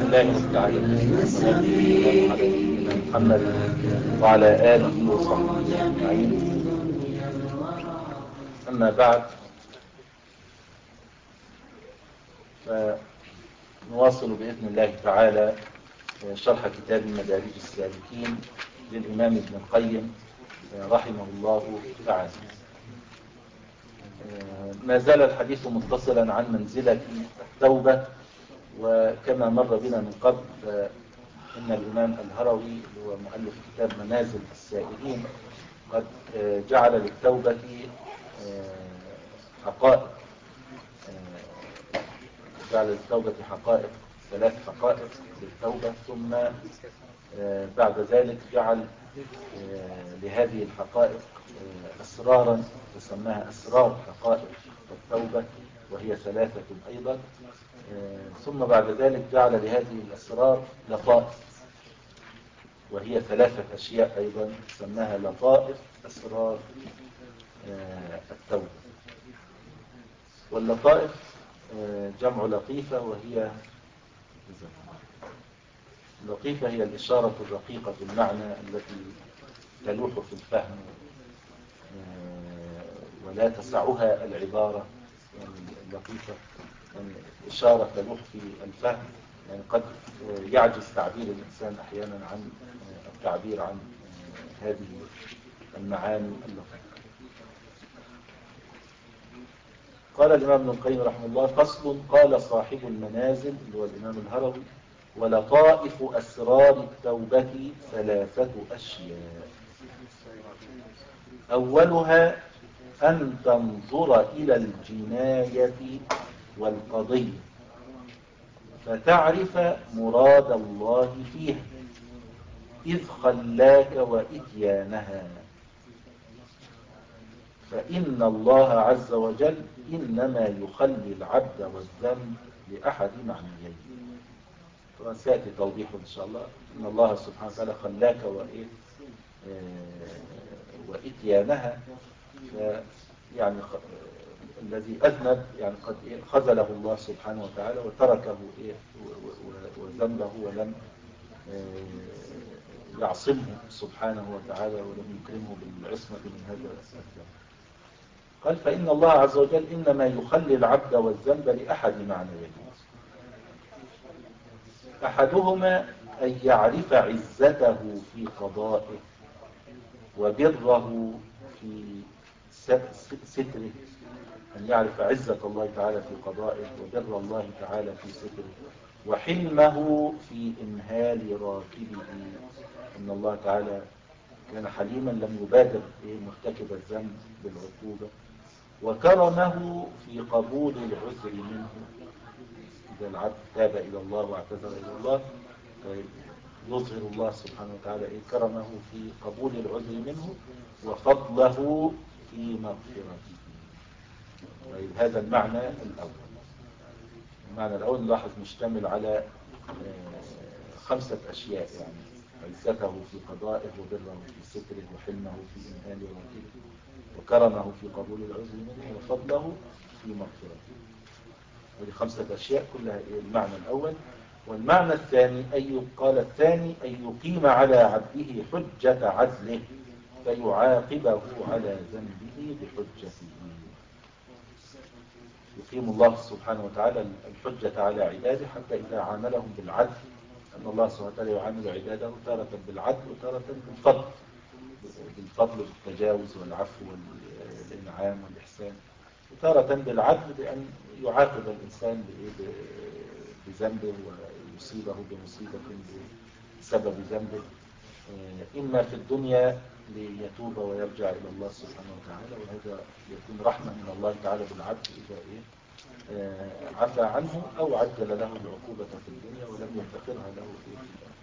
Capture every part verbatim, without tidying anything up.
لله رب العالمين والصلاة والسلام على نبينا محمد وعلى آله وصحبه أجمعين. أما بعد، فنواصل بإذن الله تعالى شرح كتاب مدارج السالكين للإمام ابن القيم رحمه الله تعالى. ما زال الحديث متصلا عن منزلة التوبة، وكما مر بنا من قبل فإن الإمام الهروي اللي هو مؤلف كتاب منازل السائلين قد جعل للتوبة حقائق جعل للتوبة حقائق ثلاث حقائق للتوبة، ثم بعد ذلك جعل لهذه الحقائق أسرارا تسمىها أسرار حقائق التوبة، وهي ثلاثة أيضا. ثم بعد ذلك جعل لهذه الأسرار لطائف، وهي ثلاثة أشياء أيضا تسمىها لطائف أسرار التوبة. واللطائف جمع لطيفة، وهي اللطيفة هي الإشارة الرقيقة في المعنى التي تلوح في الفهم ولا تسعها العبارة. يعني اللطيفة يعني إشارة تلوح في الفهم، يعني قد يعجز تعبير الإنسان أحيانا عن التعبير عن هذه المعاني اللطيفة. قال الإمام ابن القيم رحمه الله: فصل. قال صاحب المنازل اللي هو الإمام الهروي: ولطائف أسرار التوبة ثلاثة أشياء. أولها أن تنظر إلى الجناية والقضية فتعرف مراد الله فيها إذ خلاك وإتيانها، فإن الله عز وجل إنما يخلي العبد والذنب لأحد معنيين. وسيأتي توضيحه إن شاء الله. إن الله سبحانه وتعالى خلاك وإيه وإتيانها، يعني الذي أذنب يعني قد خذله الله سبحانه وتعالى وتركه إيه وذنبه ولم يعصمه سبحانه وتعالى ولم يكرمه بالعصمة من هذا الذنب. قال: فإن الله عز وجل إنما يخلي العبد والذنب لأحد معنيين. أحدهما أن يعرف عزته في قضائه وبره في ستره، أن يعرف عزة الله تعالى في قضائه وبر الله تعالى في ستره، وحلمه في إمهال راكبه، أن الله تعالى كان حليما لم يبادر مرتكب الذنب بالعقوبة، وكرمه في قبول العذر منه. إذا العبد تاب إلى الله واعتذر إلى الله يظهر الله سبحانه وتعالى إيه كرمه في قبول العذر منه وفضله في مغفرته. طيب، هذا المعنى الأول. المعنى الأول نلاحظ مشتمل على خمسة أشياء، يعني عزته في قضائه وبره في ستره وحلمه في إمهال راكبه وكرمه في قبول العذر منه وفضله في مغفرته. هذه خمسة أشياء كلها المعنى الأول. والمعنى الثاني أي قال الثاني أن يقيم على عبده حجة عدله فيعاقبه على ذنبه بحجته. يقيم الله سبحانه وتعالى الحجة على عباده حتى إذا عاملهم بالعدل، أن الله سبحانه وتعالى يعامل عباده تارة بالعدل وتارة بالفضل، بالفضل بالتجاوز والعفو والإنعام والإحسان، وتارة بالعدل بأن يعاقب الإنسان بذنبه ويصيبه بمصيبة بسبب ذنبه، إما في الدنيا ليتوب ويرجع إلى الله سبحانه وتعالى، وهذا يكون رحمة من الله تعالى بالعبد إذا إيه عفى عنه، أو عجل له العقوبة في الدنيا ولم يفتقرها له في الآخرة.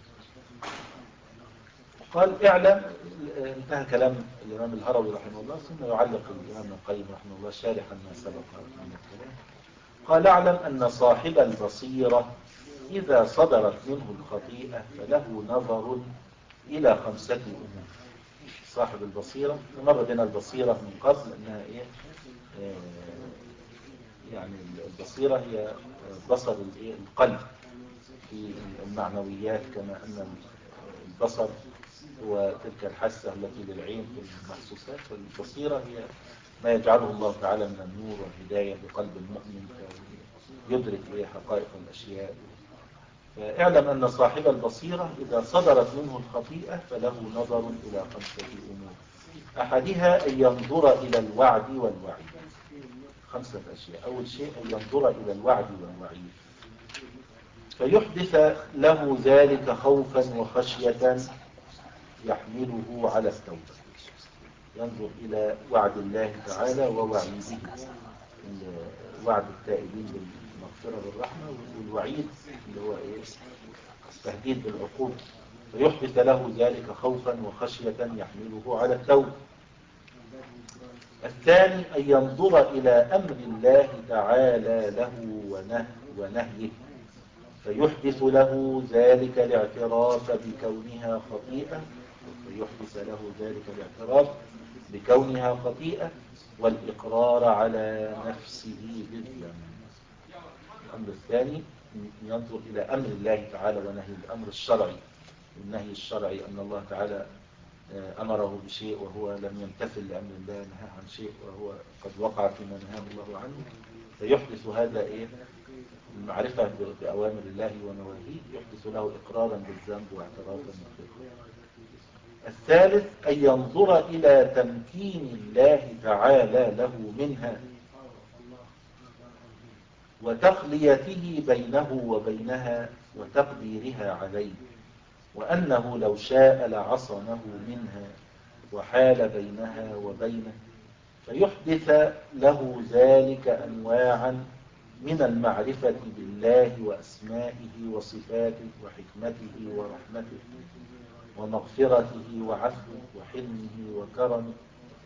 قال: اعلم. انتهى كلام الإمام الهروي رحمه الله، ثم يعلق الإمام القيم رحمه الله شارحا ما سبق من الكلام. قال: اعلم أن صاحب البصيرة إذا صدرت منه الخطيئة فله نظر إلى خمسة أمور. صاحب البصيرة مر بنا البصيرة من قبل أنها إيه آه يعني البصيرة هي بصر القلب في المعنويات، كما أن البصر هو تلك الحاسة التي للعين في المحسوسات، والبصيرة هي ما يجعله الله تعالى من النور والهداية بقلب المؤمن فيدرك إيه حقائق الأشياء. فاعلم أن صاحب البصيرة إذا صدرت منه الخطيئة فله نظر إلى خمسة أمور. أحدها أن ينظر إلى الوعد والوعيد. خمسة أشياء. أول شيء أن ينظر إلى الوعد والوعيد فيحدث له ذلك خوفا وخشية يحمله على التوبة. ينظر إلى وعد الله تعالى ووعيده، وعد التائبين بالمغفرة والرحمة، والوعيد اللي هو إيه؟ تهديد بالعقوبة. فيحدث له ذلك خوفا وخشية يحمله على التوبة. الثاني أن ينظر إلى أمر الله تعالى له ونهيه فيحدث له ذلك الاعتراف بكونها خطيئة فيحدث له ذلك الاعتراف بكونها خطيئة والإقرار على نفسه بالذنب. الأمر الثاني ينظر إلى أمر الله تعالى ونهيه، الأمر الشرعي. والنهي الشرعي أن الله تعالى أمره بشيء وهو لم يمتثل لأمر الله، نهى عن شيء وهو قد وقع فيما نهاه الله عنه، فيحدث هذا إيه؟ المعرفة بأوامر الله ونواهيه يحدث له إقرارا بالذنب واعترافا بالخطأ. الثالث أن ينظر إلى تمكين الله تعالى له منها وتخليته بينه وبينها وتقديرها عليه، وأنه لو شاء لعصمه منها وحال بينها وبينه، فيحدث له ذلك أنواعا من المعرفة بالله وأسمائه وصفاته وحكمته ورحمته ومغفرته وعفوه وحلمه وكرمه.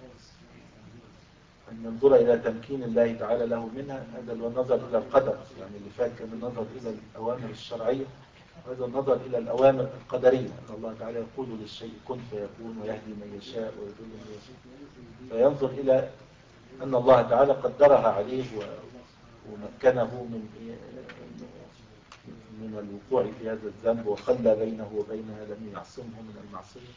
أن ينظر إلى تمكين الله تعالى له منها، هذا النظر إلى القدر، يعني اللي فات كان النظر إلى الأوامر الشرعية، وهذا النظر إلى الأوامر القدرية، أن الله تعالى يقول للشيء كن فيكون ويهدي من يشاء ويضل من يشاء، فينظر إلى أن الله تعالى قدرها عليه ومكنه من من الوقوع في هذا الذنب وخلى بينه وبينها، لم يعصمه من المعصية.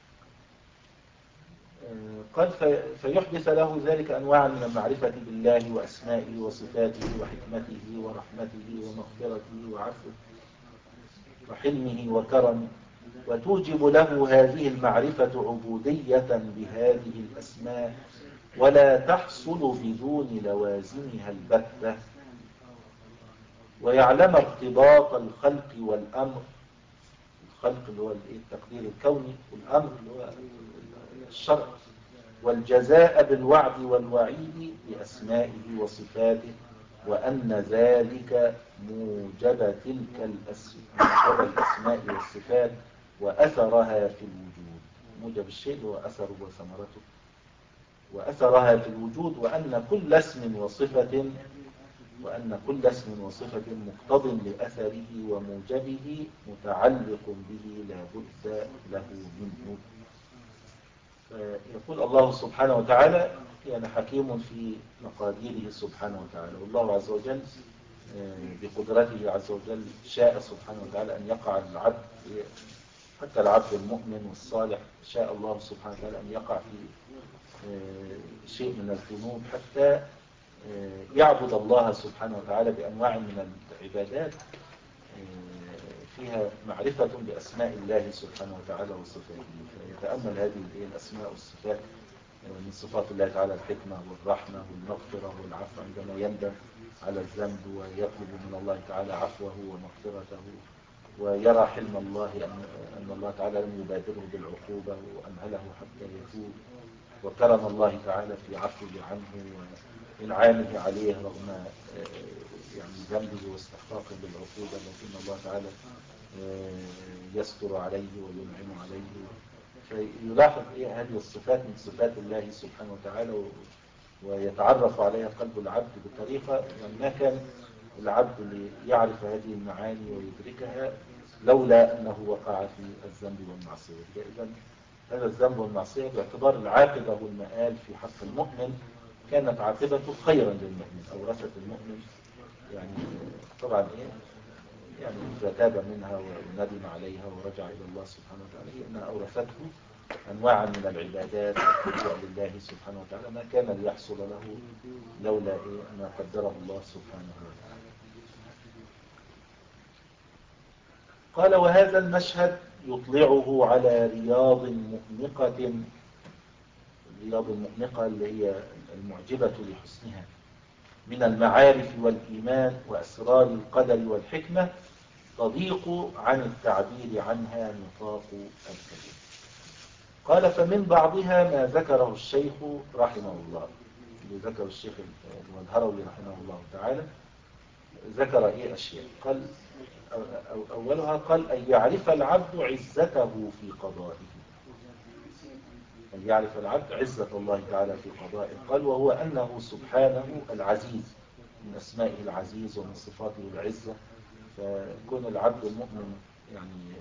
قال فيحدث له ذلك أنواعا من المعرفة بالله وأسمائه وصفاته وحكمته ورحمته ومغفرته وعفوه وحلمه وكرمه، وتوجب له هذه المعرفة عبودية بهذه الأسماء ولا تحصل بدون لوازمها البتة، ويعلم ارتباط الخلق والأمر، الخلق اللي هو التقدير الكوني، والأمر اللي هو الشرع، والجزاء بالوعد والوعيد بأسمائه وصفاته، وأن ذلك موجب تلك الأسماء, الأسماء والصفات وأثرها في الوجود. موجب الشيء هو أثره وثمرته، وأثرها في الوجود، وأن كل اسم وصفة وأن كل اسم وصفة مقتض لأثره وموجبه متعلق به لا بد له منه. يقول الله سبحانه وتعالى يعني حكيم في مقاديره سبحانه وتعالى، والله عز وجل بقدرته عز وجل شاء سبحانه وتعالى أن يقع العبد، حتى العبد المؤمن والصالح شاء الله سبحانه وتعالى أن يقع في شيء من الذنوب حتى يعبد الله سبحانه وتعالى بأنواع من العبادات فيها معرفة بأسماء الله سبحانه وتعالى وصفاته، فيتأمل هذه الأسماء والصفات من صفات الله تعالى الحكمة والرحمة والمغفرة والعفو عندما يندم على الذنب ويطلب من الله تعالى عفوه ومغفرته، ويرى حلم الله أن الله تعالى لم يبادره بالعقوبة وأمهله حتى يتوب، وكرم الله تعالى في عفوه عنه وإنعامه عليه رغم يعني ذنبه واستحقاقه بالعقوبة، لكن الله تعالى يستر عليه وينعم عليه. فيلاحظ إيه هذه الصفات من صفات الله سبحانه وتعالى ويتعرف عليها قلب العبد بطريقة يعني ما كان العبد يعرف هذه المعاني ويدركها لولا أنه وقع في الذنب والمعصية. إذا هذا الذنب والمعصية باعتبار العاقبة والمآل في حق المؤمن كانت عاقبته خيرا للمؤمن، أورثت المؤمن يعني طبعا إيه يعني إذا تاب منها وندم عليها ورجع إلى الله سبحانه وتعالى فإنها أورثته أنواعا من العبادات والخضوع لله سبحانه وتعالى ما كان ليحصل له لولا إيه ما قدره الله سبحانه وتعالى. قال وهذا المشهد يطلعه على رياض مؤنقة، الرياض المؤنقة اللي هي المعجبة لحسنها من المعارف والإيمان وأسرار القدر والحكمة تضيق عن التعبير عنها نطاق الكلمة. قال فمن بعضها ما ذكره الشيخ رحمه الله، اللي ذكر الشيخ المنهروي رحمه الله تعالى، ذكر ايه اشياء. قال أو اولها قال ان يعرف العبد عزته في قضائه، ان يعرف العبد عزة الله تعالى في قضائه. قال وهو انه سبحانه العزيز، من اسمائه العزيز ومن صفاته العزة. فكون العبد المؤمن يعني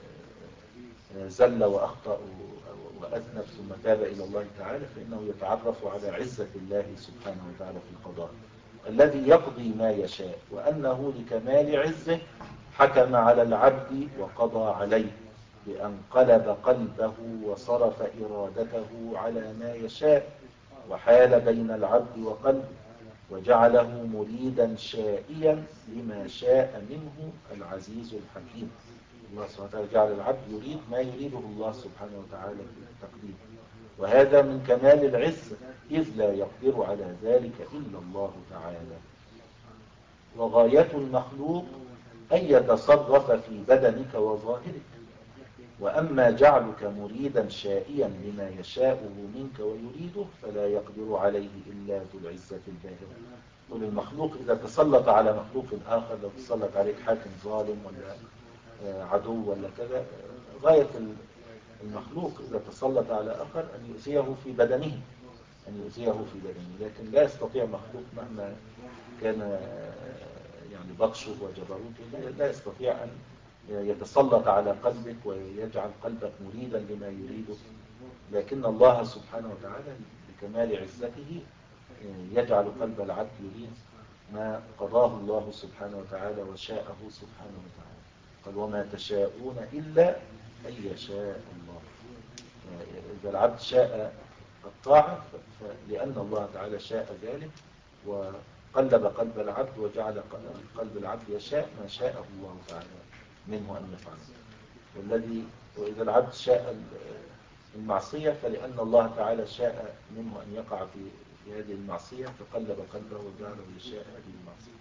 زل وأخطأ وأذنب ثم تاب إلى الله تعالى فإنه يتعرف على عزة الله سبحانه وتعالى في القضاء الذي يقضي ما يشاء، وأنه لكمال عزه حكم على العبد وقضى عليه بأن قلب قلبه وصرف إرادته على ما يشاء وحال بين العبد وقلبه وجعله مريدا شائيا لما شاء منه العزيز الحكيم. الله سبحانه وتعالى جعل العبد يريد ما يريده الله سبحانه وتعالى في التقدير، وهذا من كمال العزة إذ لا يقدر على ذلك إلا الله تعالى. وغاية المخلوق أن يتصرف في بدنك وظاهرك، وأما جعلك مريدا شائيا لما يشاءه منك ويريده فلا يقدر عليه إلا ذو العزة الباهرة. قل المخلوق إذا تسلط على مخلوق آخر، لو تسلط عليك حاكم ظالم ولا عدو ولا كذا، غاية المخلوق إذا تسلط على آخر أن يؤذيه في بدنه، أن يؤذيه في بدنه، لكن لا يستطيع مخلوق مهما كان يعني بطشه وجبروته لا يستطيع أن يتسلط على قلبك ويجعل قلبك مريدا لما يريده. لكن الله سبحانه وتعالى بكمال عزته يجعل قلب العبد يريد ما قضاه الله سبحانه وتعالى وشاءه سبحانه وتعالى. قال وما تشاءون إلا أن يشاء الله. إذا العبد شاء الطاعة فلأن الله تعالى شاء ذلك وقلب قلب العبد وجعل قلب العبد يشاء ما شاء الله تعالى منه أن يفعل. والذي وإذا العبد شاء المعصية فلأن الله تعالى شاء منه أن يقع في في هذه المعصية فقلب قلبه وجعله يشاء هذه المعصية.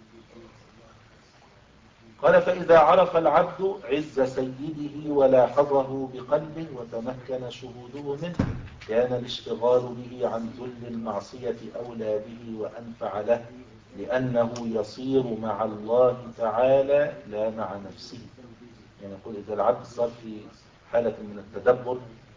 قال فإذا عرف العبد عز سيده ولاحظه بقلبه وتمكن شهوده منه كان الاشتغال به عن ذل المعصية أولى به وأنفع له، لأنه يصير مع الله تعالى لا مع نفسه. يعني يقول إذا العبد صار في حالة من التدبر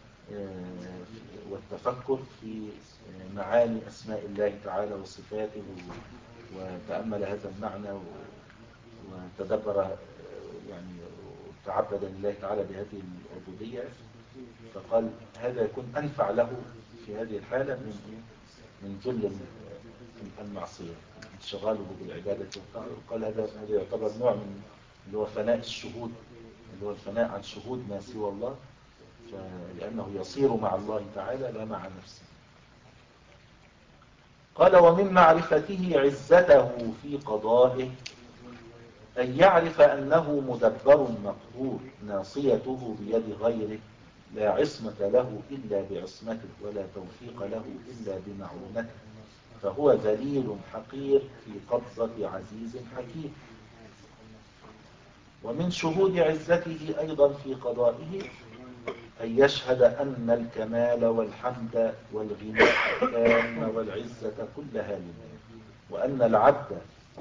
والتفكر في معاني أسماء الله تعالى وصفاته وتأمل هذا المعنى وتدبر يعني تعبد لله تعالى بهذه العبودية، فقال هذا يكون أنفع له في هذه الحالة من من ذل المعصية انشغاله بالعبادة. قال هذا هذا يعتبر نوع من اللي هو فناء الشهود، اللي هو الفناء عن شهود ما سوى الله، لأنه يصير مع الله تعالى لا مع نفسه. قال ومن معرفته عزته في قضائه أن يعرف أنه مدبر مقهور ناصيته بيد غيره لا عصمة له إلا بعصمته ولا توفيق له إلا بمعونته، فهو ذليل حقير في قبضة عزيز حكيم. ومن شهود عزته أيضا في قضائه أن يشهد أن الكمال والحمد والغناء التام والعزة كلها لله، وأن العبد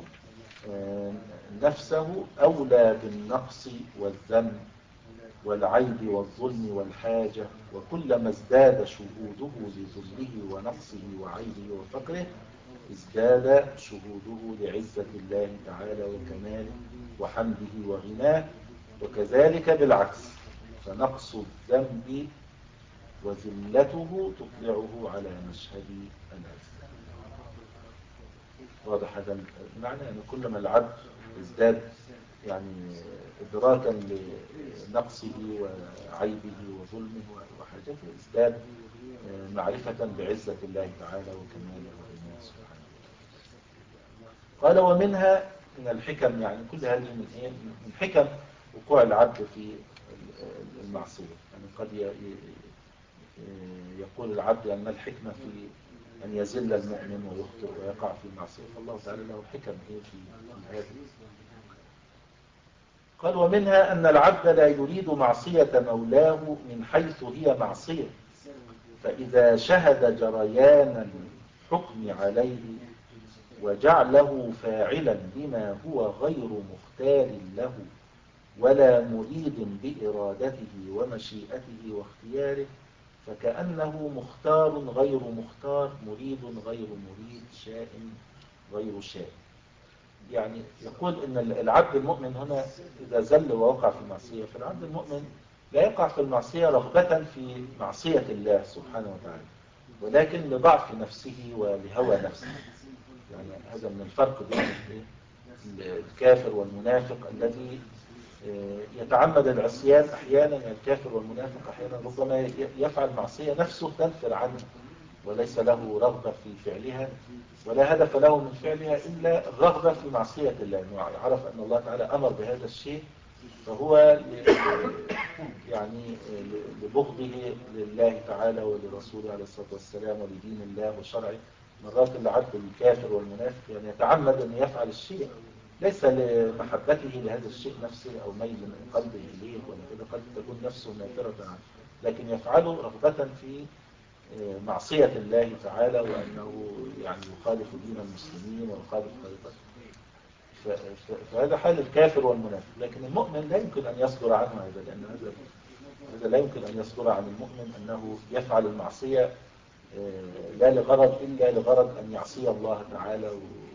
نفسه أولى بالنقص والذنب والعيب والظلم والحاجة، وكلما ازداد شهوده لذله ونقصه وعيبه وفقره ازداد شهوده لعزة الله تعالى وكماله وحمده وغناه، وكذلك بالعكس فنقص الذنب وذلته تطلعه على مشهد العزة. واضح هذا المعنى؟ يعني كلما العبد ازداد يعني إدراكا لنقصه وعيبه وظلمه وحاجته ازداد معرفة بعزة الله تعالى وكماله وغناه سبحانه. قال ومنها من الحكم، يعني كل هذه من ايه؟ من حكم وقوع العبد في المعصية. يعني قد يقول العبد يعني ما الحكمة في أن يزل المؤمن ويخطئ ويقع في المعصية، فالله تعالى له حكم ايه في هذه. قال ومنها أن العبد لا يريد معصية مولاه من حيث هي معصية، فإذا شهد جريان الحكم عليه وجعله فاعلا بما هو غير مختار له ولا مريد بإرادته ومشيئته واختياره، فكأنه مختار غير مختار، مريد غير مريد، شاء غير شاء. يعني يقول إن العبد المؤمن هنا إذا زل ووقع في المعصية، فالعبد المؤمن لا يقع في المعصية رغبة في معصية الله سبحانه وتعالى، ولكن لضعف نفسه ولهوى نفسه. يعني هذا من الفرق بين الكافر والمنافق الذي يتعمد العصيان أحيانا. الكافر والمنافق أحيانا ربما يفعل معصية نفسه تنفر عنه وليس له رغبة في فعلها ولا هدف له من فعلها إلا الرغبة في معصية الله، أنه عرف أن الله تعالى أمر بهذا الشيء فهو يعني لبغضه لله تعالى ولرسوله عليه الصلاة والسلام ولدين الله وشرعه. مرات العبد الكافر والمنافق يعني يتعمد أن يفعل الشيء ليس لمحبته لهذا الشيء نفسه أو ميل من قلبه إليه ولا كده، قد تكون نفسه نافرة عنه، لكن يفعله رغبة في معصية الله تعالى وأنه يعني يخالف دين المسلمين ويخالف طريقته. فهذا حال الكافر والمنافق. لكن المؤمن لا يمكن أن يصدر عنه هذا، لأن هذا هذا لا يمكن أن يصدر عن المؤمن أنه يفعل المعصية لا لغرض إلا لغرض أن يعصي الله تعالى،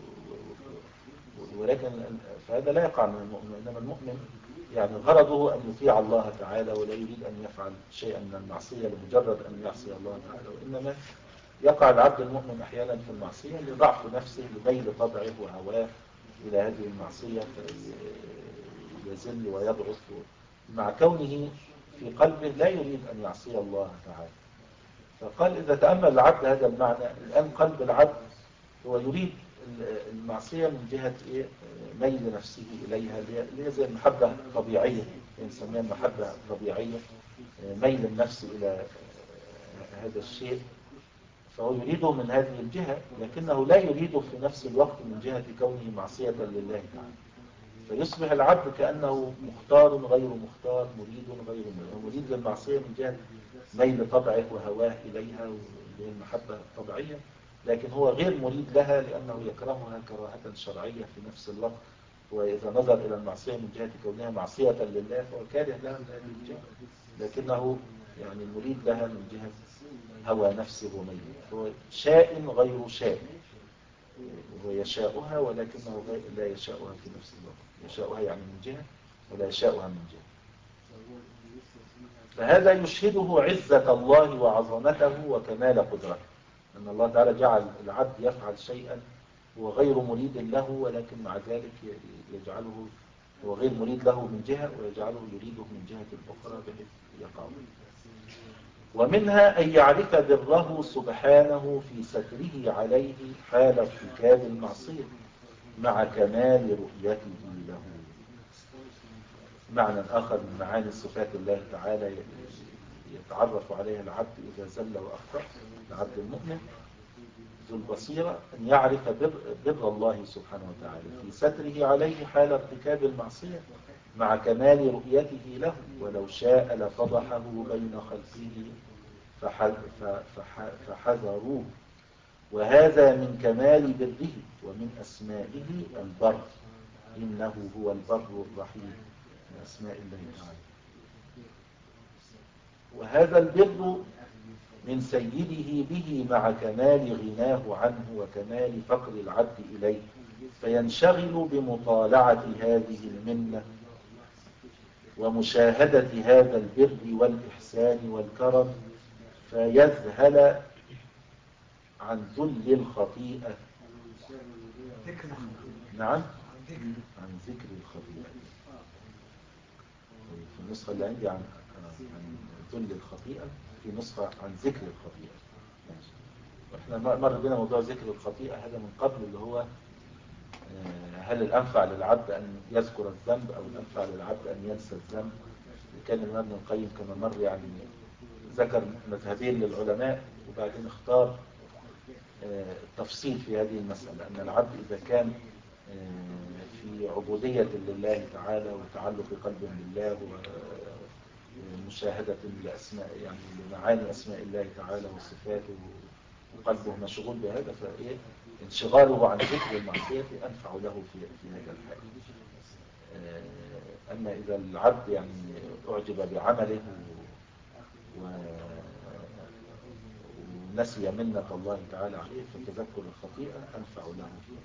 ولكن فهذا لا يقع من المؤمن. إنما المؤمن يعني غرضه أن يطيع الله تعالى ولا يريد أن يفعل شيئا من المعصية لمجرد أن يعصي الله تعالى، وإنما يقع العبد المؤمن أحيانا في المعصية لضعف نفسه لميل طبعه وهواه إلى هذه المعصية فيزل ويضعف مع كونه في قلبه لا يريد أن يعصي الله تعالى. فقال إذا تأمل العبد هذا المعنى، الآن قلب العبد هو يريد المعصية من جهة إيه؟ ميل نفسه إليها، اللي هي زي المحبة الطبيعية، نسميها المحبة الطبيعية، ميل النفس إلى هذا الشيء، فهو يريده من هذه الجهة، لكنه لا يريده في نفس الوقت من جهة كونه معصية لله تعالى. فيصبح العبد كأنه مختار غير مختار، مريد غير مريد، مريد للمعصية من جهة ميل طبعه وهواه إليها وهي المحبة الطبيعية، لكن هو غير مريد لها لأنه يكرهها كراهة شرعية في نفس الوقت. وإذا نظر إلى المعصية من جهة كونها معصية لله فهو كاره لها من هذه الجهة، لكنه يعني مريد لها من جهة هوى نفسه وميله. هو شاء غير شاء، هو يشاؤها ولكنه لا يشاؤها في نفس الوقت، يشاؤها يعني من جهة ولا يشاؤها من جهة. فهذا يشهده عزة الله وعظمته وكمال قدرته، أن الله تعالى جعل العبد يفعل شيئا هو غير مريد له، ولكن مع ذلك يجعله هو غير مريد له من جهة ويجعله يريده من جهة أخرى بحيث يقع. ومنها أن يعرف بره سبحانه في ستره عليه حال ارتكاب المعصية مع كمال رؤيته له. معنى آخر من معاني صفات الله تعالى يتعرف عليها العبد إذا زل وأخطأ، العبد المؤمن ذو البصيرة، أن يعرف بر, بر الله سبحانه وتعالى في ستره عليه حال ارتكاب المعصية مع كمال رؤيته له، ولو شاء لفضحه بين خلقه فحذروه. وهذا من كمال بره ومن أسمائه البر، إنه هو البر الرحيم، من أسماء الله تعالى. وهذا البر من سيده به مع كمال غناه عنه وكمال فقر العبد إليه، فينشغل بمطالعة هذه المنة ومشاهدة هذا البر والإحسان والكرم، فيذهل عن ذل الخطيئة. نعم عن ذكر الخطيئة. في النسخة اللي عندي عن عن ذل الخطيئة، في نسخة عن ذكر الخطيئة. ماشي. احنا مر بنا موضوع ذكر الخطيئة هذا من قبل، اللي هو هل الأنفع للعبد أن يذكر الذنب أو الأنفع للعبد أن ينسى الذنب. كان الإمام ابن القيم كما مر يعني ذكر مذهبين للعلماء، وبعدين اختار التفصيل في هذه المسألة، أن العبد إذا كان في عبودية لله تعالى وتعلق قلبه بالله ومشاهدة لأسماء يعني لمعاني أسماء الله تعالى وصفاته وقلبه مشغول بهذا، فإيه انشغاله عن ذكر المعصية أنفع له في في هذا الحال. أما إذا العبد يعني أعجب بعمله ونسي منة الله تعالى عليه، فتذكر الخطيئة أنفع له فيه.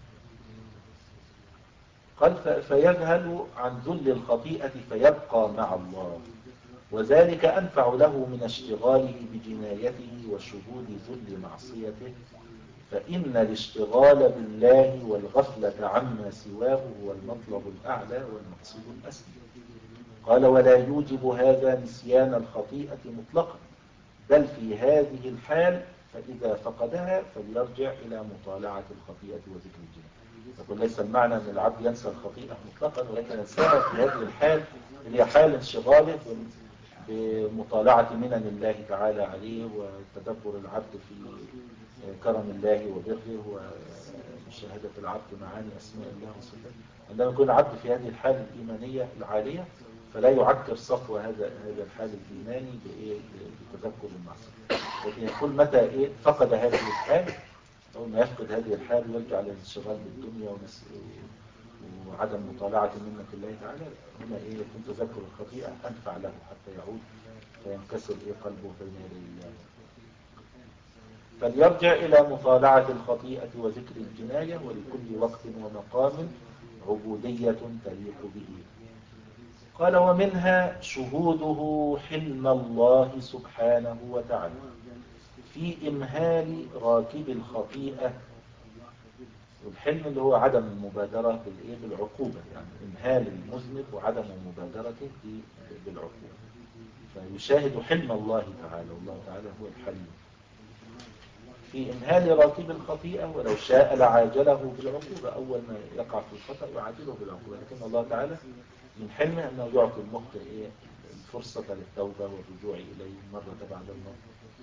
قال فيذهل عن ذل الخطيئة فيبقى مع الله، وذلك أنفع له من اشتغاله بجنايته وشهود ذل معصيته، فإن الاشتغال بالله والغفلة عما سواه هو المطلب الأعلى والمقصود الأسمى. قال ولا يوجب هذا نسيان الخطيئة مطلقا، بل في هذه الحال فإذا فقدها فليرجع إلى مطالعة الخطيئة وذكر الجناية. يقول ليس المعنى أن العبد ينسى الخطيئة مطلقا، ولكن ينساها في هذه الحال اللي هي حال انشغاله بمطالعة منن الله تعالى عليه، وتدبر العبد في كرم الله وبره، ومشاهدة العبد معاني أسماء الله وصفاته. عندما يكون العبد في هذه الحالة الإيمانية العالية فلا يعكر صفو هذا هذا الحال الإيماني بتذكر المعصية، لكن يقول متى إيه فقد هذه الحال، أول ما يفقد هذه الحال يرجع للانشغال بالدنيا وعدم مطالعة منة الله تعالى، هنا إيه يكون تذكر الخطيئة أنفع له حتى يعود فينكسر إيه قلبه بين يدي الله. فليرجع إلى مطالعة الخطيئة وذكر الجناية، ولكل وقت ومقام عبودية تليق به. قال ومنها شهوده حلم الله سبحانه وتعالى في إمهال راكب الخطيئة. والحلم اللي هو عدم المبادرة بالعقوبة، يعني إمهال المذنب وعدم مبادرته بالعقوبة، فيشاهد حلم الله تعالى، والله تعالى هو الحليم في إمهال راكب الخطيئة، ولو شاء لعاجله بالعقوبة، أول ما يقع في الخطأ يعاجله بالعقوبة، لكن الله تعالى من حلمه أنه يعطي المخطئ إيه الفرصة للتوبة والرجوع إليه مرة بعد مرة.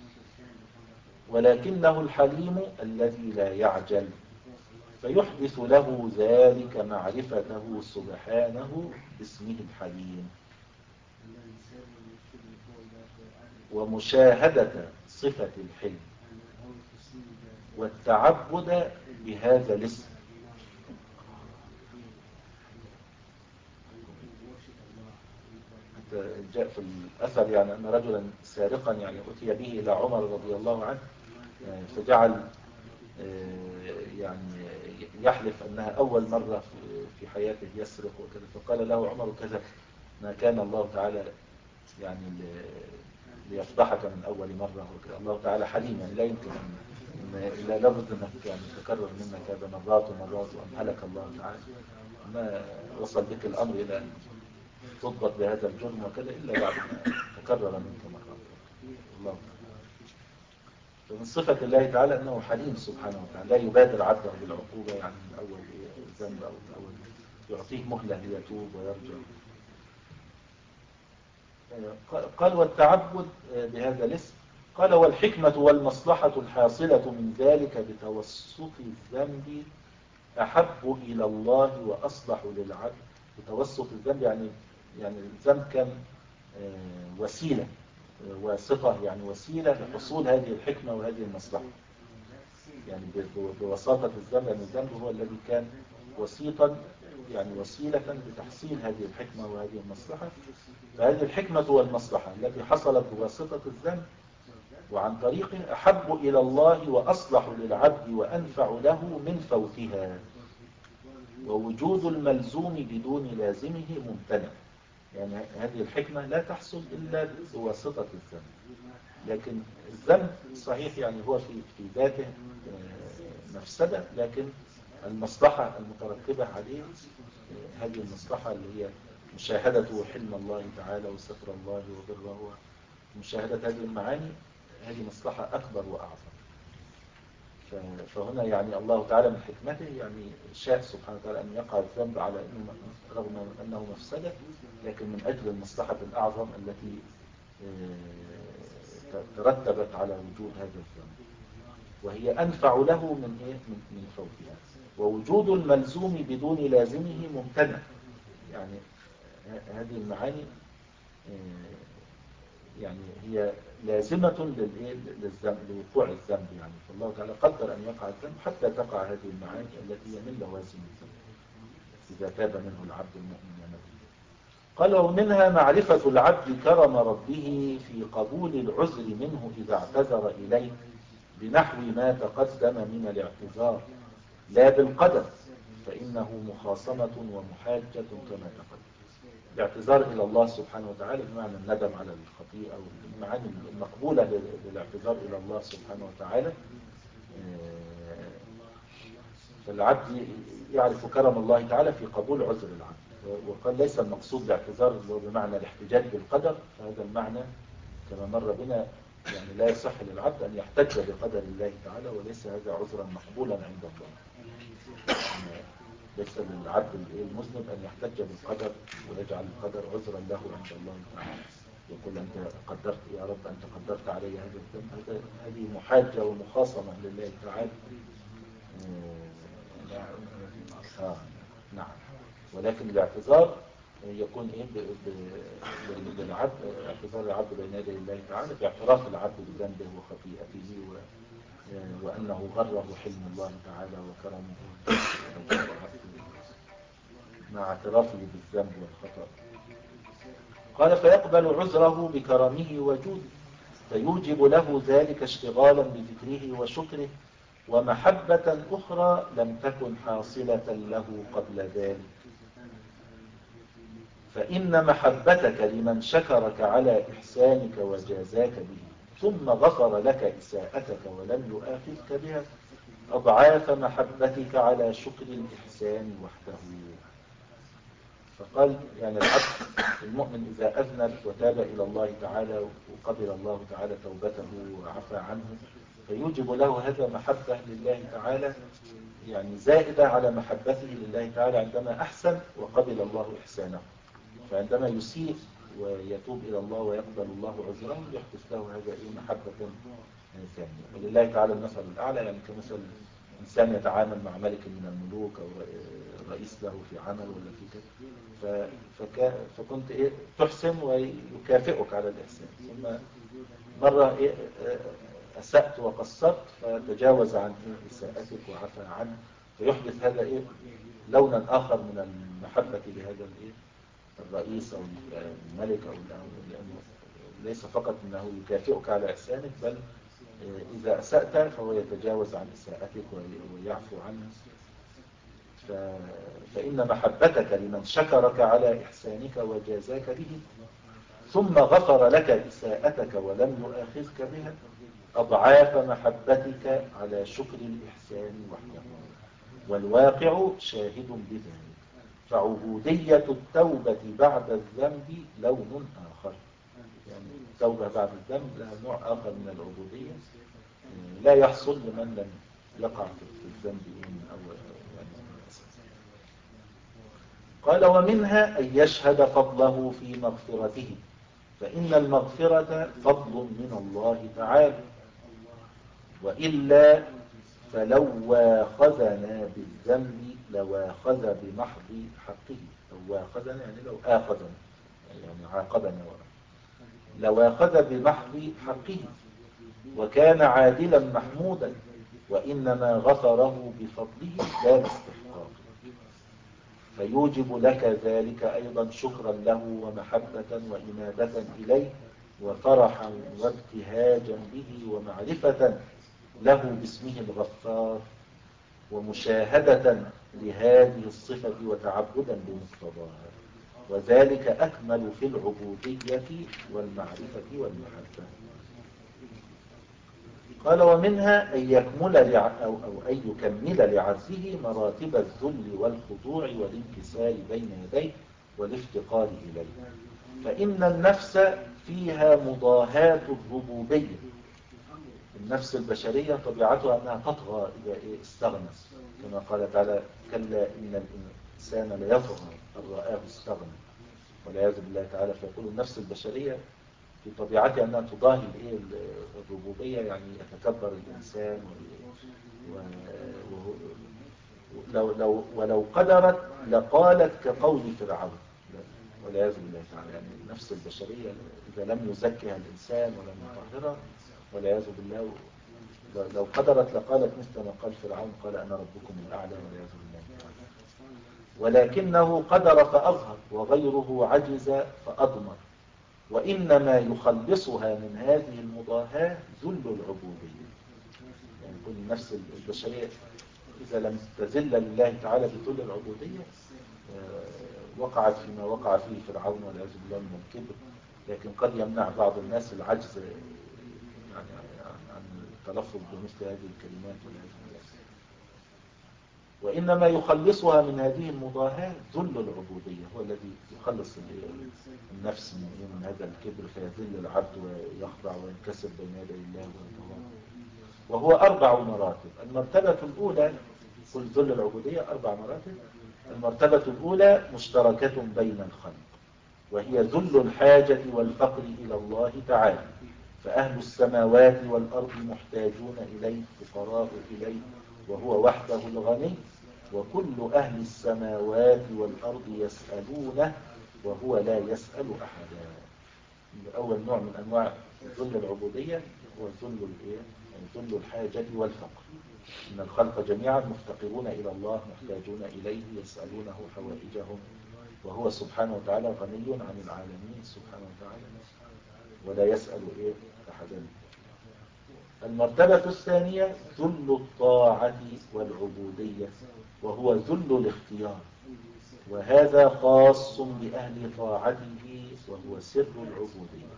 ولكنه الحليم الذي لا يعجل، فيحدث له ذلك معرفته سبحانه باسمه الحليم، ومشاهدة صفة الحلم، والتعبد بهذا الاسم. جاء في الأثر يعني أن رجلا سارقا يعني أتي به إلى عمر رضي الله عنه، فجعل يعني يحلف أنها أول مرة في حياته يسرق وكذا، فقال له عمر كذا، ما كان الله تعالى يعني ليفضحك من أول مرة وكذا، الله تعالى حليم، يعني لا يمكن أن لا لابد أنك يعني تكرر منك هذا مرات ومرات وأمهلك الله تعالى، ما وصل بك الأمر إلى أن تضبط بهذا الجرم وكذا إلا بعد ما تكرر منك مرات. الله تعالى فمن صفة الله تعالى أنه حليم سبحانه وتعالى، لا يبادر عبده بالعقوبة يعني من أول الذنب أو من أول، يعطيه مهلة ليتوب ويرجع. قال والتعبد بهذا الاسم. قال والحكمة والمصلحة الحاصلة من ذلك بتوسط الذنب أحب إلى الله وأصلح للعبد. بتوسط الذنب يعني يعني الذنب كان وسيلة، واسطة يعني وسيلة لحصول هذه الحكمة وهذه المصلحة، يعني بوساطة الذنب، يعني الذنب هو الذي كان وسيطا يعني وسيلة لتحصيل هذه الحكمة وهذه المصلحة. فهذه الحكمة والمصلحة التي حصلت بواسطة الذنب وعن طريقه أحب إلى الله وأصلح للعبد وأنفع له من فوتها، ووجود الملزوم بدون لازمه ممتنع. يعني هذه الحكمة لا تحصل إلا بواسطة الذنب، لكن الذنب صحيح يعني هو في في ذاته مفسدة، لكن المصلحة المترتبة عليه، هذه المصلحة اللي هي مشاهدة حلم الله تعالى وستر الله وبره، مشاهدة هذه المعاني، هذه مصلحة أكبر وأعظم. فهنا يعني الله تعالى من حكمته يعني شاء سبحانه وتعالى أن يقع الذنب على أنه رغم أنه مفسدة، لكن من أجل المصلحة الأعظم التي ترتبت على وجود هذا الذنب، وهي أنفع له من إيه؟ من من فوتها. ووجود الملزوم بدون لازمه ممتنع. يعني هذه المعاني يعني هي لازمة للإيه؟ للذنب، لوقوع الذنب يعني. فالله تعالى قدر أن يقع الذنب حتى تقع هذه المعاني التي هي من لوازم الذنب إذا تاب منه العبد المؤمن يمته. قال ومنها معرفة العبد كرم ربه في قبول العذر منه إذا اعتذر إليه بنحو ما تقدم من الاعتذار لا بالقدر، فإنه مخاصمة ومحاجة كما تقدم. الاعتذار إلى الله سبحانه وتعالى بمعنى الندم على الخطيئة والمعاني المقبولة للاعتذار إلى الله سبحانه وتعالى. فالعبد يعرف كرم الله تعالى في قبول عذر العبد. وقال ليس المقصود الاعتذار اللي هو بمعنى الاحتجاج بالقدر، فهذا المعنى كما مر بنا يعني لا يصح للعبد أن يحتج بقدر الله تعالى، وليس هذا عذرا مقبولا عند الله. ليس للعبد المذنب أن يحتج بالقدر ويجعل القدر عذرا له عند الله تعالى، يقول أنت قدرت يا رب، أنت قدرت علي هذا الذنب. هذه محاجة ومخاصمة لله تعالى. آه نعم. ولكن الاعتذار يكون إيه للعبد، اعتذار العبد بين يدي الله تعالى باعتراف العبد بذنبه وخطيئته و وأنه غره حلم الله تعالى وكرمه مع اعترافه بالذنب والخطأ. قال فيقبل عذره بكرمه وجوده، فيوجب له ذلك اشتغالا بذكره وشكره ومحبة أخرى لم تكن حاصلة له قبل ذلك. فإن محبتك لمن شكرك على إحسانك وجازاك به ثم غفر لك إساءتك ولم يؤاخذك بها أضعاف محبتك على شكر الإحسان وحده. فقال يعني العبد المؤمن إذا أذنب وتاب إلى الله تعالى وقبل الله تعالى توبته وعفى عنه، فيوجب له هذا محبة لله تعالى يعني زائدة على محبته لله تعالى عندما أحسن وقبل الله إحسانه. فعندما يسيء ويتوب إلى الله ويقبل الله عذره يحدث له هذا إيه محبة ثانية. ولله تعالى المثل الأعلى، يعني كمثل إنسان يتعامل مع ملك من الملوك أو رئيس له في عمل ولا في كذا، فك... فكنت إيه تحسن ويكافئك على الإحسان، ثم مرة إيه أسأت وقصرت فتجاوز عن إيه إساءتك وعفى عنه، فيحدث هذا إيه لونا آخر من المحبة لهذا الإيه الرئيس أو الملك أو لأنه ليس فقط أنه يكافئك على إحسانك، بل إذا أسأت فهو يتجاوز عن إساءتك ويعفو عنه. ف... فإن محبتك لمن شكرك على إحسانك وجازاك به ثم غفر لك إساءتك ولم يؤاخذك بها أضعاف محبتك على شكر الإحسان وحده. والواقع شاهد بذلك. فعبودية التوبة بعد الذنب لون آخر، يعني التوبة بعد الذنب لها نوع آخر من العبودية لا يحصل لمن لم يقع في الذنب من أول يعني من الأساس. قال ومنها أن يشهد فضله في مغفرته، فإن المغفرة فضل من الله تعالى، وإلا فلو واخذنا بالذنب لواخذ بمحض حقه. لو واخذنا يعني لو آخذنا يعني عاقبنا لواخذ بمحض حقه وكان عادلا محمودا، وإنما غفره بفضله لا باستحقاقه، فيوجب لك ذلك أيضا شكرا له ومحبة وإنابة إليه وفرحا وابتهاجا به ومعرفة له باسمه الغفار ومشاهدة لهذه الصفة وتعبدا بمقتضاها، وذلك أكمل في العبودية والمعرفة والمحبة. قال ومنها أن يكمل لع... أو... أو أن يكمل لعبده مراتب الذل والخضوع والانكسار بين يديه والافتقار إليه. فإن النفس فيها مضاهاة الربوبية. النفس البشرية طبيعتها أنها تطغى إذا استغنى، كما قال تعالى كلا إن الإنسان ليطغى أن رآه استغنى، والعياذ بالله تعالى. فيقول النفس البشرية في طبيعتها أنها تضاهي الربوبية، يعني يتكبر الإنسان و... و... لو لو ولو قدرت لقالت كقول فرعون، والعياذ بالله تعالى. يعني النفس البشرية إذا لم يزكها الإنسان ولم يطهرها والعياذ بالله، لو قدرت لقالت مثل ما قال فرعون قال أنا ربكم الأعلى والعياذ بالله تعالى. ولكنه قدر فأظهر وغيره عجز فأضمر. وإنما يخلصها من هذه المضاهاة ذل العبودية. يعني كل النفس البشرية إذا لم تذل لله تعالى بذل العبودية وقعت فيما وقع فيه فرعون والعياذ بالله من الكبر. لكن قد يمنع بعض الناس العجز يعني عن التلفظ بمثل هذه الكلمات والعياذ بالله. وإنما يخلصها من هذه المضاهاة ذل العبودية، هو الذي يخلص النفس من هذا الكبر، فيذل العبد ويخضع وينكسر بين يدي الله ويتواضع. وهو أربع مراتب. المرتبة الأولى، كل ذل العبودية أربع مراتب. المرتبة الأولى مشتركة بين الخلق، وهي ذل الحاجة والفقر إلى الله تعالى. فأهل السماوات والأرض محتاجون إليه فقراء إليه، وهو وحده الغني. وكل أهل السماوات والأرض يسألونه وهو لا يسأل أحدا. أول نوع من أنواع ذل العبودية هو ذل الإيه؟ ذل الحاجة والفقر. إن الخلق جميعا مفتقرون إلى الله، محتاجون إليه، يسألونه حوائجهم، وهو سبحانه وتعالى غني عن العالمين سبحانه وتعالى، ولا يسأل إيه أحدا. المرتبة الثانية ذل الطاعة والعبودية، وهو ذل الاختيار، وهذا خاص بأهل طاعته وهو سر العبودية.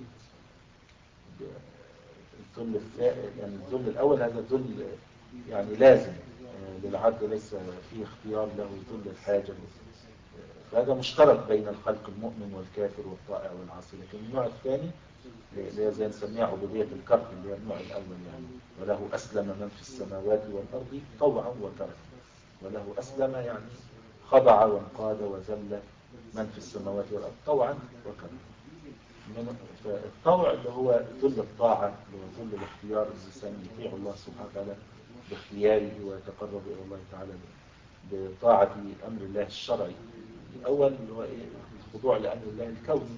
الذل الثالث يعني الذل الأول هذا ذل يعني لازم للعبد، ليس فيه اختيار له، ذل الحاجة، فهذا مشترك بين الخلق المؤمن والكافر والطائع والعاصي. لكن النوع الثاني اللي هي زي نسميها عبودية الكرب، اللي هي النوع الأول يعني وله أسلم من في السماوات والأرض طوعا وكرها. وله أسلم يعني خضع وانقاد وذل من في السماوات والأرض طوعا وكرها. فالطوع اللي هو ذل الطاعة، اللي هو ذل الاختيار، الإنسان يطيع الله سبحانه وتعالى باختياره ويتقرب إلى الله تعالى بطاعة أمر الله الشرعي. الأول اللي هو إيه؟ الخضوع لأمر الله الكوني.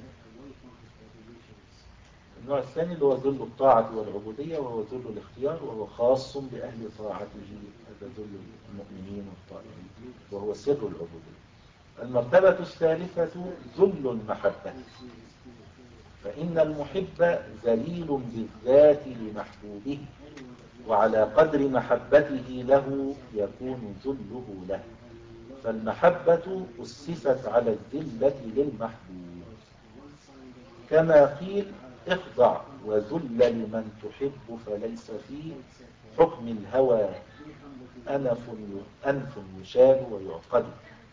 النوع الثاني اللي هو ذل الطاعة والعبودية، وهو ذل الاختيار، وهو خاص بأهل طاعته، هذا ذل المؤمنين والطائعين، وهو سر العبودية. المرتبة الثالثة ذل المحبة، فإن المحب ذليل بالذات لمحبوبه، وعلى قدر محبته له يكون ذله له. فالمحبة أسست على الذلة للمحبوب، كما قيل اخضع وذل لمن تحب، فليس في حكم الهوى أنف أنف يشاد ويعقد.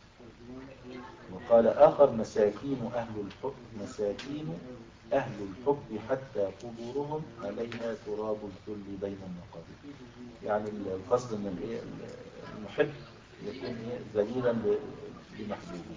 وقال آخر مساكين أهل الحب مساكين أهل الحب حتى قبورهم عليها تراب الذل بين النقابر. يعني القصد من الايه المحب يكون ذليلا لمحبوبه.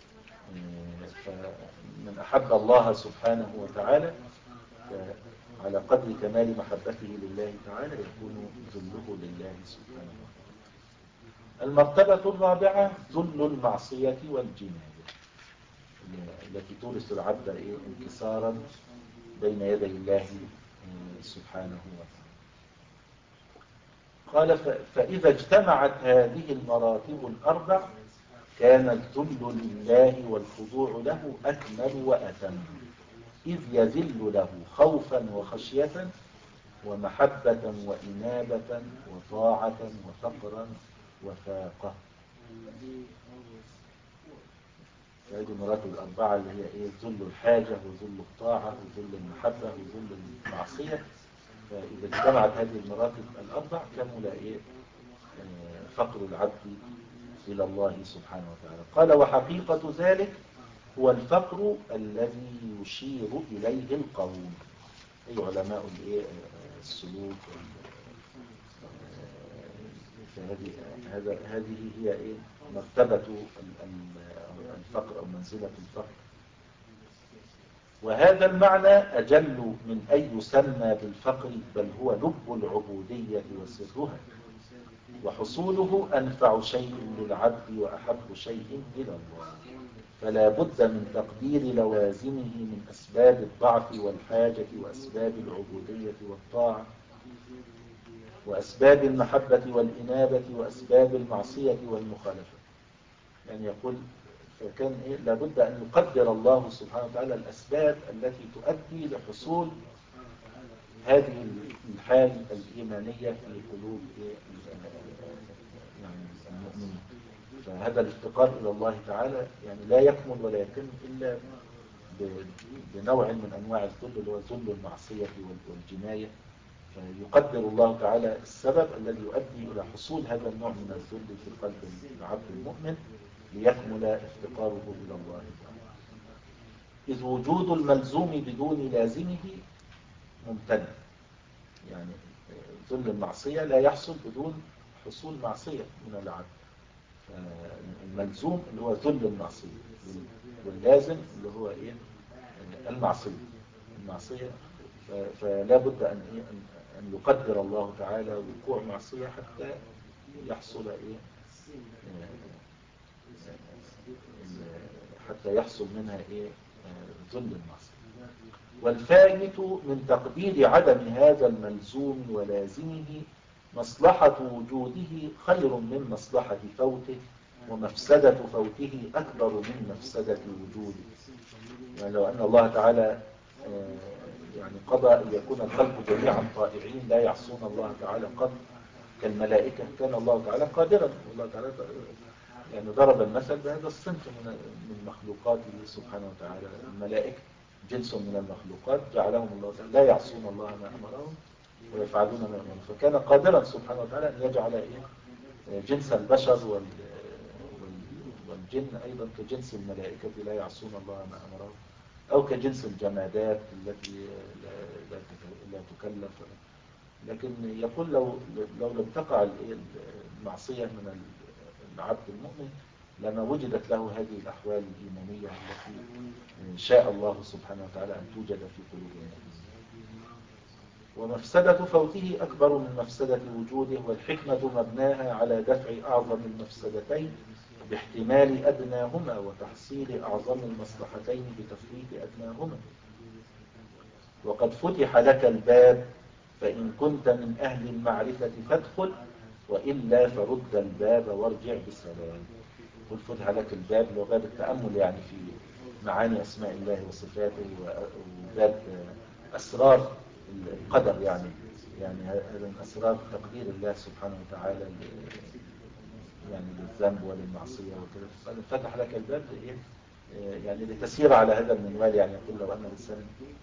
فمن أحب الله سبحانه وتعالى على قدر كمال محبته لله تعالى يكون ذله لله سبحانه وتعالى. المرتبة الرابعة ذل المعصية والجناية، التي تورث العبد إيه؟ انكسارا بين يدي الله سبحانه وتعالى. قال فإذا اجتمعت هذه المراتب الأربع كان الذل لله والخضوع له أكمل وأتم، إذ يذل له خوفا وخشية ومحبة وإنابة وطاعة وفقرا وفاقة. هذه المراتب الأربعة اللي هي إيه؟ ذل الحاجة وذل الطاعة وذل المحبة وذل المعصية. فإذا اجتمعت هذه المراتب الأربع كمل إيه فقر العبد إلى الله سبحانه وتعالى. قال وحقيقة ذلك هو الفقر الذي يشير إليه القول، أي علماء السلوك. فهذه هذا هذه هي إيه مرتبة الفقر أو منزلة الفقر. وهذا المعنى أجل من أن يسمى بالفقر، بل هو لب العبودية وسرها، وحصوله أنفع شيء للعبد وأحب شيء إلى الله. فلا بد من تقدير لوازمه من أسباب الضعف والحاجة وأسباب العبودية والطاعة وأسباب المحبة والإنابة وأسباب المعصية والمخالفة. يعني يقول فكان إيه لابد أن يقدر الله سبحانه وتعالى الأسباب التي تؤدي لحصول هذه الحال الإيمانية في قلوب يعني المؤمنين. فهذا الافتقار إلى الله تعالى يعني لا يكمل ولا يتم إلا بنوع من أنواع الذل اللي هو ذل المعصية والجناية. فيقدر الله تعالى السبب الذي يؤدي إلى حصول هذا النوع من الذل في قلب العبد المؤمن ليكمل افتقاره إلى الله تعالى. إذ وجود الملزوم بدون لازمه ممتنع، يعني ذل المعصية لا يحصل بدون حصول معصية من العبد. الملزوم اللي هو ذل المعصية، واللازم اللي هو إيه المعصية المعصية فلا بد أن إيه أن يقدر الله تعالى وقوع معصية حتى يحصل إيه حتى يحصل منها إيه ذل المعصية. والفائت من تقدير عدم هذا الملزوم ولازمه مصلحة وجوده خير من مصلحة فوته، ومفسدة فوته أكبر من مفسدة وجوده. يعني لو أن الله تعالى يعني قضى أن يكون الخلق جميعا طائعين لا يعصون الله تعالى قط كالملائكة، كان الله تعالى قادرا. الله تعالى يعني ضرب المثل بهذا الصنف من مخلوقاته سبحانه وتعالى. الملائكة جنس من المخلوقات جعلهم الله تعالى لا يعصون الله ما أمرهم ويفعلون ما يؤمرون، فكان قادرا سبحانه وتعالى أن يجعل إيه جنس البشر وال والجن أيضا كجنس الملائكة لا يعصون الله ما أمرهم، أو كجنس الجمادات التي لا لا تكلف. لكن يقول لو لو لم تقع المعصية من العبد المؤمن لما وجدت له هذه الأحوال الإيمانية التي شاء الله سبحانه وتعالى أن توجد في قلوب المؤمنين. ومفسدة فوته أكبر من مفسدة وجوده، والحكمة مبناها على دفع أعظم المفسدتين باحتمال أدناهما وتحصيل أعظم المصلحتين بتفويت أدناهما. وقد فتح لك الباب فإن كنت من أهل المعرفة فادخل، وإلا فرد الباب وارجع بسلام. قل فتح لك الباب لو باب التأمل يعني في معاني أسماء الله وصفاته وباب أسرار القدر، يعني يعني هذا من أسرار تقدير الله سبحانه وتعالى يعني للذنب وللمعصية وكذا. فتح لك الباب لإيه يعني لتسير على هذا المنوال. يعني يقول لو أن الإنسان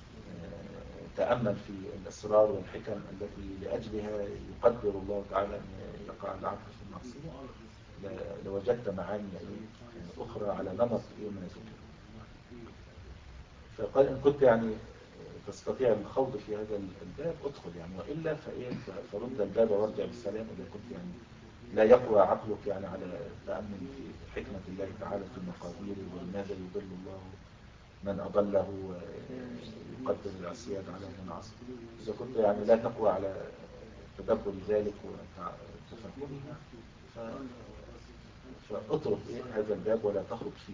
تأمل في الأسرار والحكم التي لأجلها يقدر الله تعالى أن يقع العبد في المعصية لوجدت معاني أخرى على نمط ما ذكر. فقال إن كنت يعني تستطيع الخوض في هذا الباب ادخل يعني، وإلا فإيه فرد الباب وارجع بالسلام إذا كنت يعني لا يقوى عقلك يعني على التأمل في حكمة الله تعالى في مقاديره ولماذا يضل الله من أضله ويقدر العصيان على من عصى. إذا كنت يعني لا تقوى على تدبر ذلك وتفهمه فاترك إيه هذا الباب ولا تخرج فيه.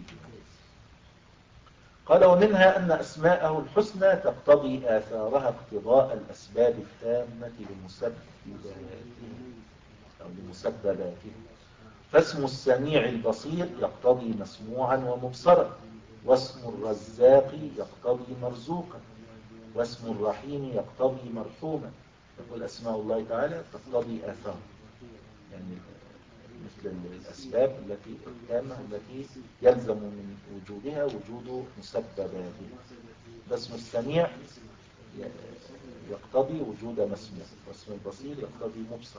قال ومنها أن أسماءه الحسنى تقتضي آثارها اقتضاء الأسباب التامة لمسبباته أو لمسبباته. فاسم السميع البصير يقتضي مسموعا ومبصرا، واسم الرزاق يقتضي مرزوقا، واسم الرحيم يقتضي مرحوما. يقول أسماء الله تعالى تقتضي آثار، يعني مثل الأسباب التي التامة التي يلزم من وجودها وجود مسبباتها. فاسم السميع يقتضي وجود مسموع، واسم البصير يقتضي مبصر.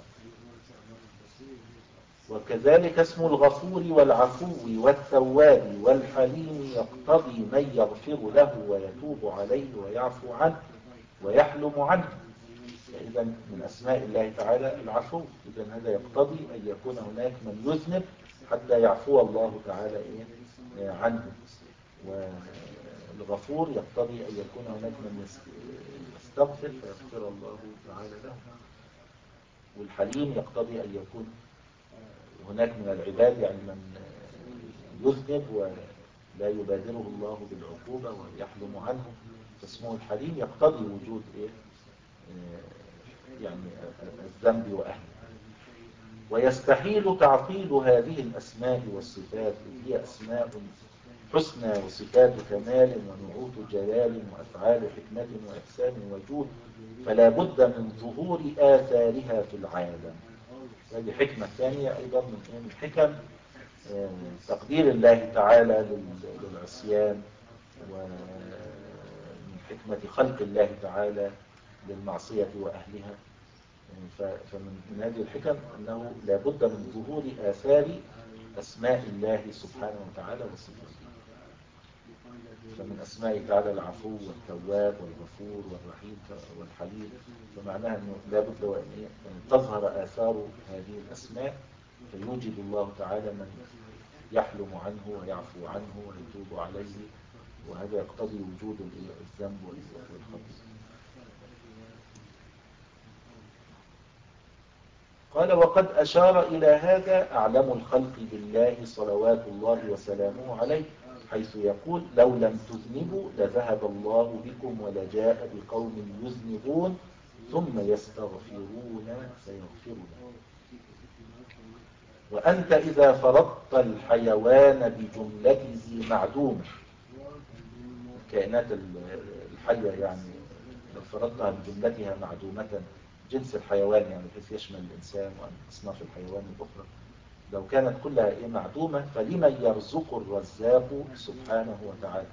وكذلك اسم الغفور والعفو والتواب والحليم يقتضي من يغفر له ويتوب عليه ويعفو عنه ويحلم عنه. إذا من أسماء الله تعالى العفو، إذا هذا يقتضي أن يكون هناك من يذنب حتى يعفو الله تعالى عنه. والغفور يقتضي أن يكون هناك من يستغفر فيغفر الله تعالى له. والحليم يقتضي أن يكون هناك من العباد يعني من يذنب ولا يبادره الله بالعقوبة ويحلم عنه، فاسمه الحليم يقتضي وجود إيه؟ يعني الذنب وأهله. ويستحيل تعطيل هذه الأسماء والصفات، هي أسماء حسنى وصفات كمال ونعوت جلال وأفعال حكمة وإحسان وجود، فلا بد من ظهور آثارها في العالم. هذه حكمة ثانية أيضا من حكم تقدير الله تعالى للعصيان، ومن حكمة خلق الله تعالى للمعصية وأهلها. فمن هذه الحكم أنه لا بد من ظهور آثار أسماء الله سبحانه وتعالى وصفاته. فمن أسماء تعالى العفو والتواب والغفور والرحيم والحليم، فمعناها أنه لا بد وأن تظهر آثار هذه الأسماء فيوجد الله تعالى من يحلم عنه ويعفو عنه ويتوب عليه، وهذا يقتضي وجود الذنب والخطأ. قال وقد أشار إلى هذا أعلم الخلق بالله صلوات الله وسلامه عليه، حيث يقول لو لم تذنبوا لذهب الله بكم ولجاء بقوم يذنبون ثم يستغفرون فيغفر لهم. وأنت إذا فرضت الحيوان بجملته معدومة، الكائنات الحية يعني لو فرضتها بجملتها معدومة، جنس الحيوان يعني بحيث يشمل الإنسان وأصناف الحيوان الأخرى، لو كانت كلها إيه معدومة فلمن يرزق الرزاق سبحانه وتعالى.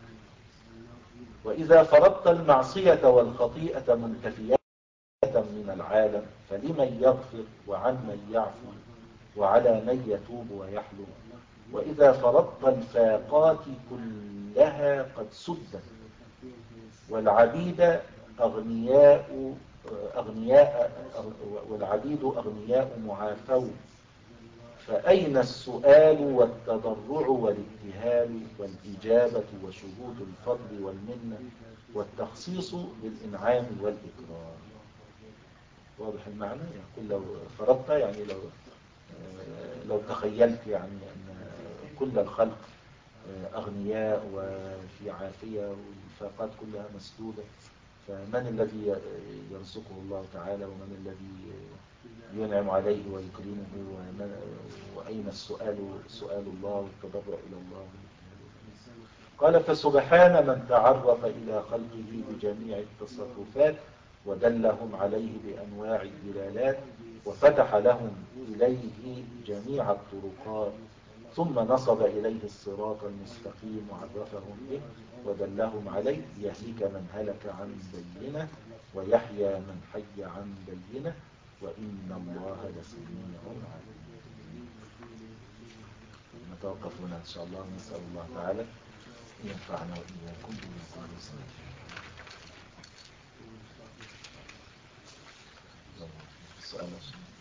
وإذا فرضت المعصية والخطيئة منتفيات من العالم فلمن يغفر وعن من يعفو وعلى من يتوب ويحلم. وإذا فرضت الفاقات كلها قد سدت والعبيد أغنياء أغنياء والعبيد أغنياء معافون، فأين السؤال والتضرع والابتهال والإجابة وشهود الفضل والمنة والتخصيص بالإنعام والإكرام؟ واضح المعنى؟ يقول لو فرضت يعني لو لو تخيلت يعني أن كل الخلق أغنياء وفي عافية والفاقات كلها مسدودة، فمن الذي يرزقه الله تعالى ومن الذي ينعم عليه ويكرمه؟ وأين السؤال سؤال الله والتضرع إلى الله؟ قال فسبحان من تعرف إلى خلقه بجميع التصرفات ودلهم عليه بأنواع الدلالات وفتح لهم إليه جميع الطرقات ثم نصب إليه الصراط المستقيم وعرفهم به ودلهم عليه ليهلك من هلك عن بينه ويحيى من حي عن بينه وإن الله لسميع عليم. نتوقف هنا إن شاء الله، نسأل الله تعالى أن ينفعنا وإياكم بما قال وسمعنا. السؤال